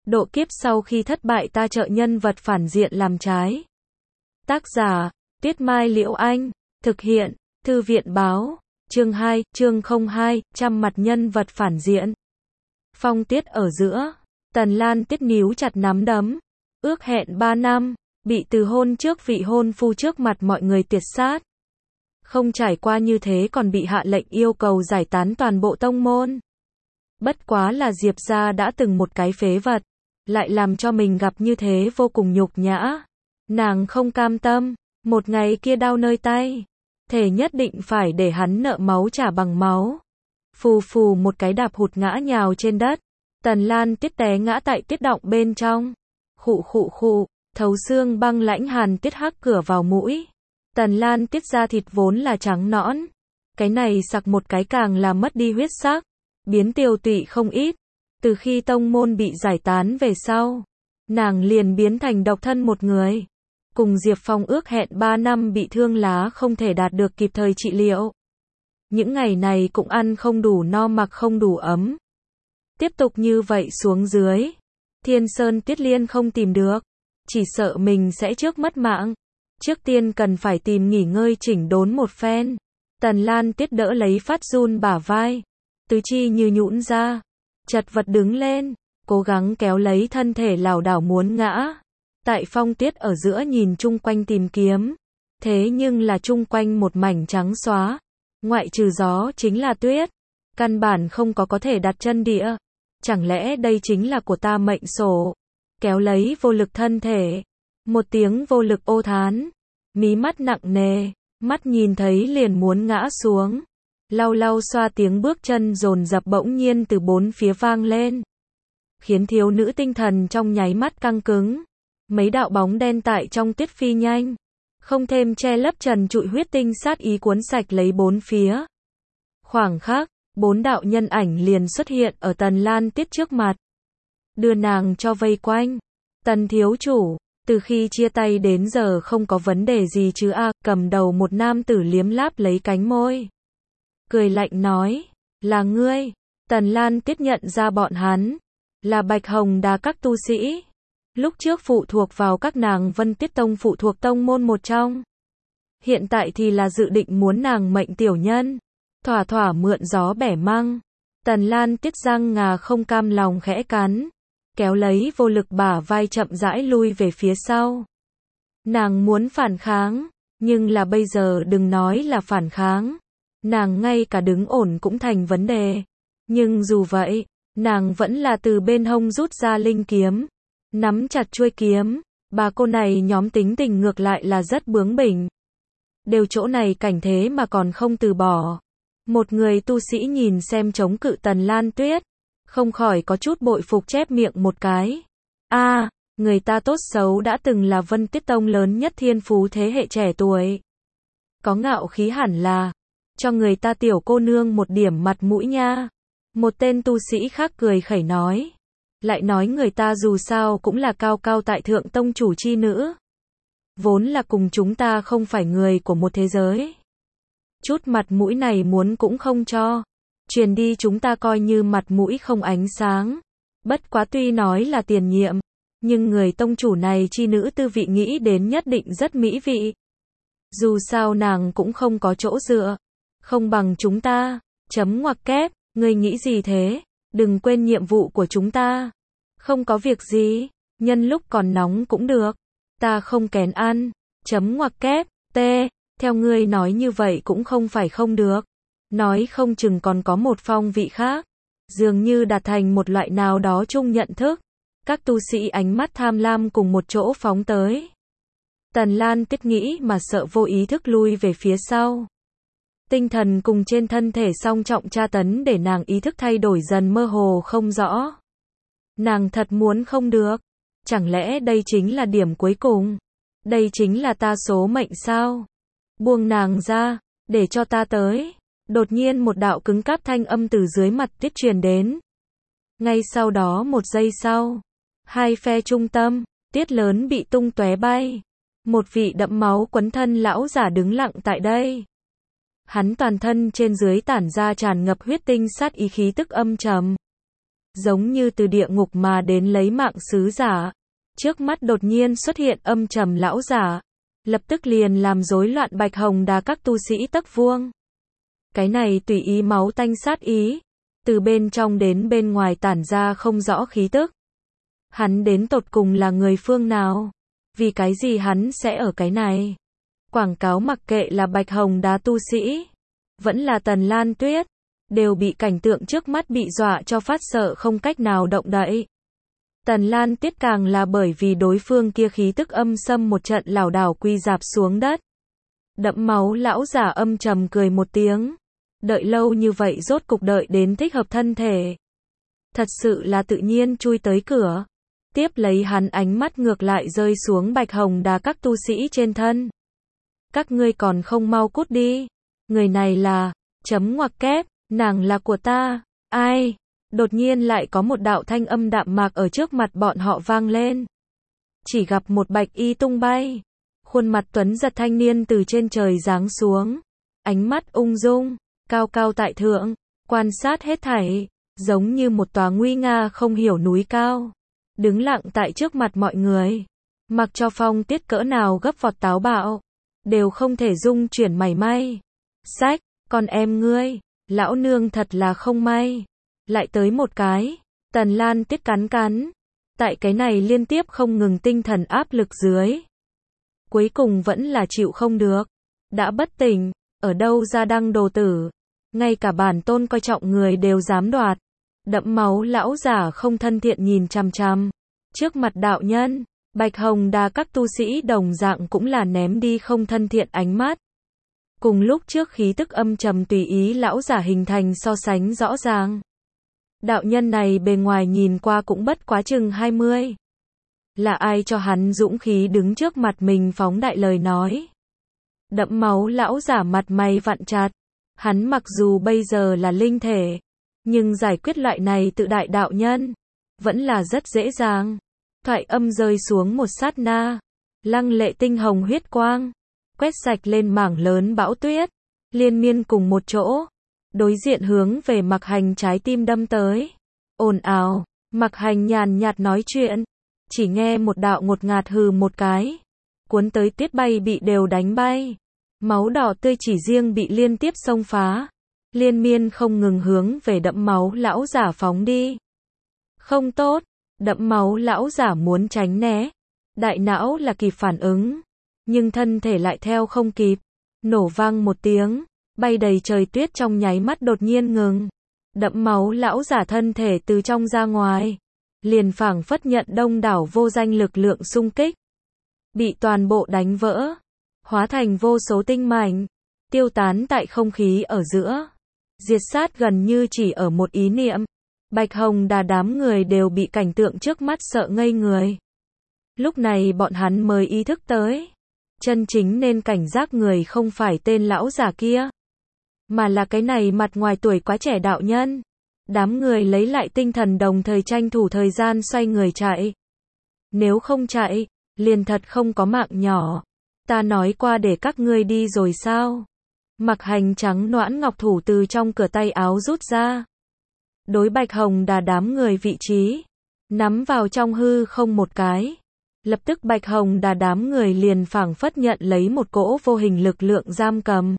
Độ kiếp sau khi thất bại ta trợ nhân vật phản diện làm trái. Tác giả, Tuyết Mai Liễu Anh. Thực hiện, Thư viện Báo. Chương 2, chương 02, trăm mặt nhân vật phản diện. Phong tiết ở giữa. Tần Lan Tiết níu chặt nắm đấm. Ước hẹn 3 năm, bị từ hôn trước vị hôn phu trước mặt mọi người tiệt sát. Không trải qua như thế còn bị hạ lệnh yêu cầu giải tán toàn bộ tông môn. Bất quá là Diệp gia đã từng một cái phế vật, lại làm cho mình gặp như thế vô cùng nhục nhã. Nàng không cam tâm, một ngày kia đau nơi tay, thể nhất định phải để hắn nợ máu trả bằng máu. Phù phù một cái đạp hụt ngã nhào trên đất. Tần Lan Tiết té ngã tại tiết động bên trong. Khụ khụ khụ, thấu xương băng lãnh hàn tiết hắc cửa vào mũi. Tần Lan Tiết da thịt vốn là trắng nõn. Cái này sặc một cái càng là mất đi huyết sắc, biến tiều tụy không ít. Từ khi tông môn bị giải tán về sau, nàng liền biến thành độc thân một người. Cùng Diệp Phong ước hẹn 3 năm bị thương lá không thể đạt được kịp thời trị liệu. Những ngày này cũng ăn không đủ no mặc không đủ ấm. Tiếp tục như vậy xuống dưới, Thiên Sơn Tiết Liên không tìm được, chỉ sợ mình sẽ trước mất mạng. Trước tiên cần phải tìm nghỉ ngơi chỉnh đốn một phen. Tần Lan Tiết đỡ lấy phát run bả vai, tứ chi như nhũn ra, chật vật đứng lên, cố gắng kéo lấy thân thể lảo đảo muốn ngã. Tại phong tiết ở giữa nhìn chung quanh tìm kiếm, thế nhưng là chung quanh một mảnh trắng xóa, ngoại trừ gió chính là tuyết, căn bản không có thể đặt chân địa. Chẳng lẽ đây chính là của ta mệnh sổ? Kéo lấy vô lực thân thể, một tiếng vô lực ô thán, mí mắt nặng nề, mắt nhìn thấy liền muốn ngã xuống. Lau lau xoa tiếng bước chân dồn dập bỗng nhiên từ bốn phía vang lên, khiến thiếu nữ tinh thần trong nháy mắt căng cứng. Mấy đạo bóng đen tại trong tuyết phi nhanh, không thêm che lấp trần trụi huyết tinh sát ý cuốn sạch lấy bốn phía. Khoảng khắc, 4 đạo nhân ảnh liền xuất hiện ở Tần Lan Tiết trước mặt, đưa nàng cho vây quanh. Tần thiếu chủ, từ khi chia tay đến giờ không có vấn đề gì chứ a? Cầm đầu một nam tử liếm láp lấy cánh môi, cười lạnh nói, là ngươi. Tần Lan Tiết nhận ra bọn hắn là Bạch Hồng Đà các tu sĩ, lúc trước phụ thuộc vào các nàng Vân Tiết Tông phụ thuộc tông môn một trong. Hiện tại thì là dự định muốn nàng mệnh tiểu nhân, thỏa thỏa mượn gió bẻ măng. Tần Lan Tiết răng ngà không cam lòng khẽ cắn, kéo lấy vô lực bả vai chậm rãi lui về phía sau. Nàng muốn phản kháng, nhưng là bây giờ đừng nói là phản kháng, nàng ngay cả đứng ổn cũng thành vấn đề. Nhưng dù vậy, nàng vẫn là từ bên hông rút ra linh kiếm, nắm chặt chuôi kiếm. Bà cô này nhóm tính tình ngược lại là rất bướng bỉnh, đều chỗ này cảnh thế mà còn không từ bỏ. Một người tu sĩ nhìn xem chống cự Tần Lan Tuyết, không khỏi có chút bội phục chép miệng một cái. A, người ta tốt xấu đã từng là Vân Tiết Tông lớn nhất thiên phú thế hệ trẻ tuổi, có ngạo khí hẳn là, cho người ta tiểu cô nương một điểm mặt mũi nha. Một tên tu sĩ khác cười khẩy nói, lại nói người ta dù sao cũng là cao cao tại thượng tông chủ chi nữ, vốn là cùng chúng ta không phải người của một thế giới. Chút mặt mũi này muốn cũng không cho, truyền đi chúng ta coi như mặt mũi không ánh sáng. Bất quá tuy nói là tiền nhiệm, nhưng người tông chủ này chi nữ tư vị nghĩ đến nhất định rất mỹ vị. Dù sao nàng cũng không có chỗ dựa, không bằng chúng ta. Chấm ngoặc kép, ngươi nghĩ gì thế? Đừng quên nhiệm vụ của chúng ta. Không có việc gì, nhân lúc còn nóng cũng được. Ta không kén ăn. Chấm ngoặc kép, t. Theo ngươi nói như vậy cũng không phải không được. Nói không chừng còn có một phong vị khác. Dường như đạt thành một loại nào đó chung nhận thức. Các tu sĩ ánh mắt tham lam cùng một chỗ phóng tới. Tần Lan Tiết nghĩ mà sợ vô ý thức lui về phía sau. Tinh thần cùng trên thân thể song trọng tra tấn để nàng ý thức thay đổi dần mơ hồ không rõ. Nàng thật muốn không được. Chẳng lẽ đây chính là điểm cuối cùng? Đây chính là ta số mệnh sao? Buông nàng ra, để cho ta tới. Đột nhiên một đạo cứng cáp thanh âm từ dưới mặt tuyết truyền đến. Ngay sau đó một giây sau, hai phe trung tâm, tuyết lớn bị tung tóe bay. Một vị đẫm máu quấn thân lão giả đứng lặng tại đây. Hắn toàn thân trên dưới tản ra tràn ngập huyết tinh sát ý khí tức âm trầm. giống như từ địa ngục mà đến lấy mạng sứ giả. Trước mắt đột nhiên xuất hiện âm trầm lão giả, lập tức liền làm rối loạn Bạch Hồng Đà các tu sĩ tấc vuông. Cái này tùy ý máu tanh sát ý, từ bên trong đến bên ngoài tản ra không rõ khí tức. Hắn đến tột cùng là người phương nào? Vì cái gì hắn sẽ ở cái này? Quảng cáo mặc kệ là Bạch Hồng Đà tu sĩ, vẫn là Tần Lan Tuyết, đều bị cảnh tượng trước mắt bị dọa cho phát sợ không cách nào động đậy. Tần Lan Tuyết càng là bởi vì đối phương kia khí tức âm xâm một trận lảo đảo quy rạp xuống đất. Đẫm máu lão giả âm trầm cười một tiếng. Đợi lâu như vậy rốt cục đợi đến thích hợp thân thể. Thật sự là tự nhiên chui tới cửa. Tiếp lấy hắn ánh mắt ngược lại rơi xuống Bạch Hồng Đà các tu sĩ trên thân. Các ngươi còn không mau cút đi. Người này là, chấm ngoặc kép, nàng là của ta. Ai? Đột nhiên lại có một đạo thanh âm đạm mạc ở trước mặt bọn họ vang lên. Chỉ gặp một bạch y tung bay. Khuôn mặt tuấn giật thanh niên từ trên trời giáng xuống. Ánh mắt ung dung, cao cao tại thượng, quan sát hết thảy, giống như một tòa nguy nga không hiểu núi cao. Đứng lặng tại trước mặt mọi người. Mặc cho phong tiết cỡ nào gấp vọt táo bạo, đều không thể dung chuyển mảy may. Sách, con em ngươi, lão nương thật là không may. Lại tới một cái, Tần Lan Tuyết cắn cắn. Tại cái này liên tiếp không ngừng tinh thần áp lực dưới. Cuối cùng vẫn là chịu không được. Đã bất tỉnh, ở đâu ra đăng đồ tử. Ngay cả bản tôn coi trọng người đều dám đoạt. Đẫm máu lão giả không thân thiện nhìn chằm chằm. Trước mặt đạo nhân, Bạch Hồng Đà các tu sĩ đồng dạng cũng là ném đi không thân thiện ánh mắt. Cùng lúc trước khí tức âm trầm tùy ý lão giả hình thành so sánh rõ ràng. Đạo nhân này bề ngoài nhìn qua cũng bất quá chừng 20. Là ai cho hắn dũng khí đứng trước mặt mình phóng đại lời nói. Đẫm máu lão giả mặt mày vặn chặt. Hắn mặc dù bây giờ là linh thể, nhưng giải quyết loại này tự đại đạo nhân, vẫn là rất dễ dàng. Thoại âm rơi xuống một sát na. Lăng lệ tinh hồng huyết quang. Quét sạch lên mảng lớn bão tuyết. Liên miên cùng một chỗ. Đối diện hướng về Mặc Hành trái tim đâm tới. Ồn ào, Mặc Hành nhàn nhạt nói chuyện. Chỉ nghe một đạo ngột ngạt hừ một cái. Cuốn tới tuyết bay bị đều đánh bay. Máu đỏ tươi chỉ riêng bị liên tiếp xông phá. Liên miên không ngừng hướng về đẫm máu lão giả phóng đi. Không tốt, đẫm máu lão giả muốn tránh né. Đại não là kịp phản ứng. Nhưng thân thể lại theo không kịp. Nổ vang một tiếng. Bay đầy trời tuyết trong nháy mắt đột nhiên ngừng. Đẫm máu lão giả thân thể từ trong ra ngoài. Liền phảng phất nhận đông đảo vô danh lực lượng xung kích. Bị toàn bộ đánh vỡ. Hóa thành vô số tinh mảnh. Tiêu tán tại không khí ở giữa. Diệt sát gần như chỉ ở một ý niệm. Bạch Hồng Đà đám người đều bị cảnh tượng trước mắt sợ ngây người. Lúc này bọn hắn mới ý thức tới. Chân chính nên cảnh giác người không phải tên lão giả kia. Mà là cái này mặt ngoài tuổi quá trẻ đạo nhân. Đám người lấy lại tinh thần đồng thời tranh thủ thời gian xoay người chạy. Nếu không chạy, liền thật không có mạng nhỏ. Ta nói qua để các ngươi đi rồi sao? Mặc Hành trắng noãn ngọc thủ từ trong cửa tay áo rút ra. Đối Bạch Hồng Đà đám người vị trí. Nắm vào trong hư không một cái. Lập tức Bạch Hồng Đà đám người liền phảng phất nhận lấy một cỗ vô hình lực lượng giam cầm.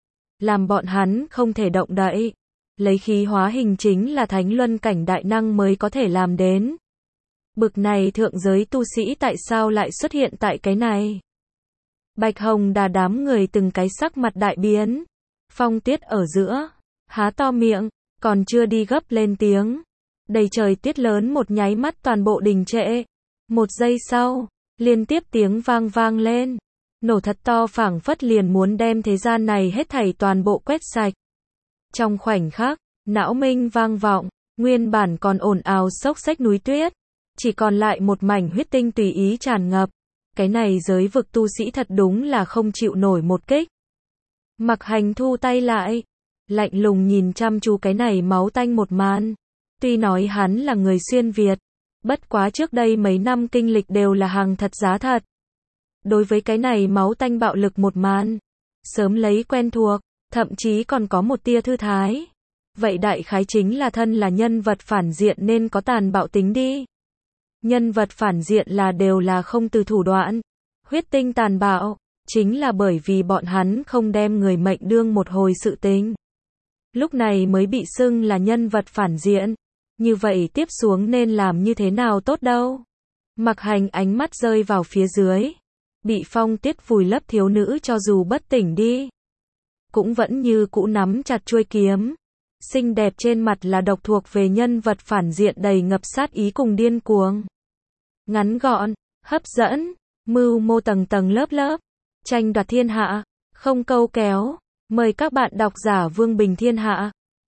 Làm bọn hắn không thể động đậy. Lấy khí hóa hình chính là thánh luân cảnh đại năng mới có thể làm đến. Bực này thượng giới tu sĩ tại sao lại xuất hiện tại cái này? Bạch Hồng Đà đám người từng cái sắc mặt đại biến. Phong Tuyết ở giữa, há to miệng, còn chưa đi gấp lên tiếng. Đầy trời tuyết lớn một nháy mắt toàn bộ đình trệ. Một giây sau, liên tiếp tiếng vang vang lên. Nổ thật to phảng phất liền muốn đem thế gian này hết thảy toàn bộ quét sạch. Trong khoảnh khắc, não minh vang vọng, nguyên bản còn ồn ào xốc xách núi tuyết. Chỉ còn lại một mảnh huyết tinh tùy ý tràn ngập. Cái này giới vực tu sĩ thật đúng là không chịu nổi một kích. Mặc Hành thu tay lại. Lạnh lùng nhìn chăm chú cái này máu tanh một màn. Tuy nói hắn là người xuyên Việt. Bất quá trước đây mấy năm kinh lịch đều là hàng thật giá thật. Đối với cái này máu tanh bạo lực một màn. Sớm lấy quen thuộc. Thậm chí còn có một tia thư thái. Vậy đại khái chính là thân là nhân vật phản diện nên có tàn bạo tính đi. Nhân vật phản diện đều là không từ thủ đoạn, huyết tinh tàn bạo, chính là bởi vì bọn hắn không đem người mệnh đương một hồi sự tình. Lúc này mới bị xưng là nhân vật phản diện. Như vậy tiếp xuống nên làm như thế nào tốt đâu? Mặc Hành ánh mắt rơi vào phía dưới. Bị Phong Tiết vùi lấp thiếu nữ cho dù bất tỉnh đi, cũng vẫn như cũ nắm chặt chuôi kiếm. Xinh đẹp trên mặt là độc thuộc về nhân vật phản diện đầy ngập sát ý cùng điên cuồng. Ngắn gọn, hấp dẫn, mưu mô tầng tầng lớp lớp, tranh đoạt thiên hạ, không câu kéo. Mời các bạn độc giả Vương Bình Thiên Hạ.